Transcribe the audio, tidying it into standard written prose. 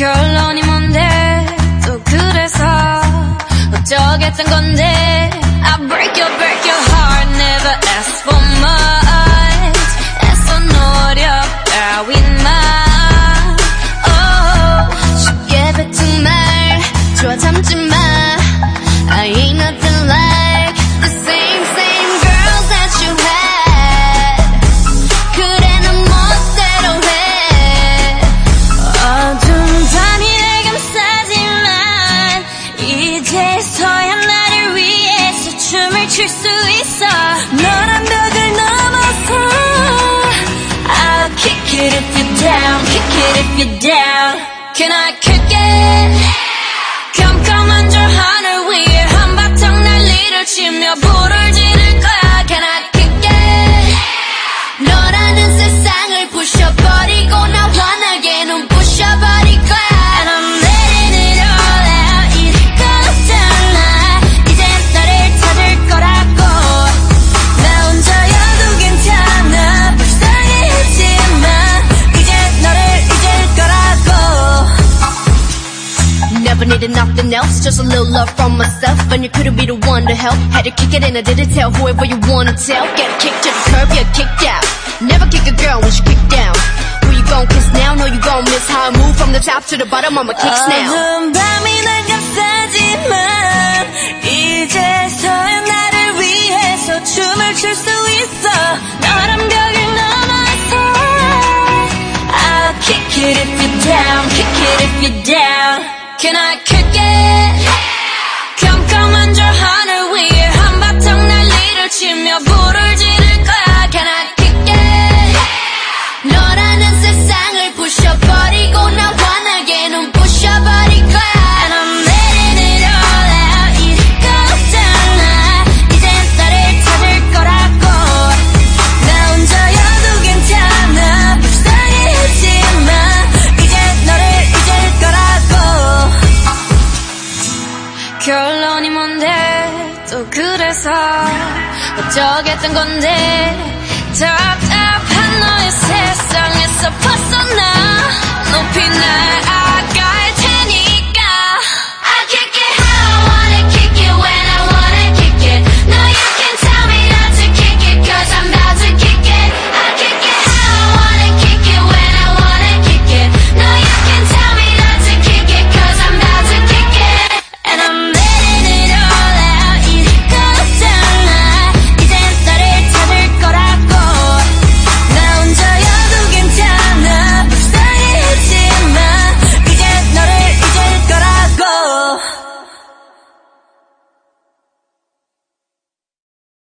결론이 뭔데 또 그래서 어쩌겠단 건데 I break your heart never ask for much 애써 노력 따윈 마 쉽게 뱉은 말 좋아 참지 마 I ain't nothing like the same girls that you had 그래 넌 멋대로 해 어두운 밤이 날 감싸지만 이제서야 나를 위해서 춤을 출 수 있어 너란 벽을 넘어서 I'll kick it if you're down kick it if you're down Can I kick it 깜깜한 저 하늘 위에 한바탕 난리를 치며 불을 지를 거야 Can I kick it 너라는 세상을 부셔버리고 나와 나의 눈 부셔버릴 거야 And I'm letting it all out 이럴 거 없잖아 이젠 너를 찾을 거라고 나 혼자여도 괜찮아 불쌍해하지마 이젠 너를 잊을 거라고 Never needed nothing else, just a little love from myself. And you couldn't be the one to help. Had to kick it and I didn't tell whoever you wanna tell. Get kicked to the curb, you're kicked out. Never kick a girl when she kicked down. Who you gon' kiss now? No, you gon' miss how I move from the top to the bottom. I'ma kicks now. 어두운 밤이 날 감싸지만 이제서야 나를 위해서 춤을 출 수 있어. 너란 벽을 넘어서 I'll kick it if you're down, kick it if you're down. Can I kick it? 깜깜한 저 하늘 위에 한바탕 난리를 치며 불을 지를 거야 Can I kick it? 너라는 세상을 부셔버리고 나와 나의 눈 부셔버릴 거야 And I'm letting it all out 이럴 거 없잖아 이젠 너를 찾을 거라고 나 혼자여도 괜찮아 불쌍해하지마 이젠 너를 잊을 거라고 결론이 뭔데 또 그래서 어쩌겠단 건데 다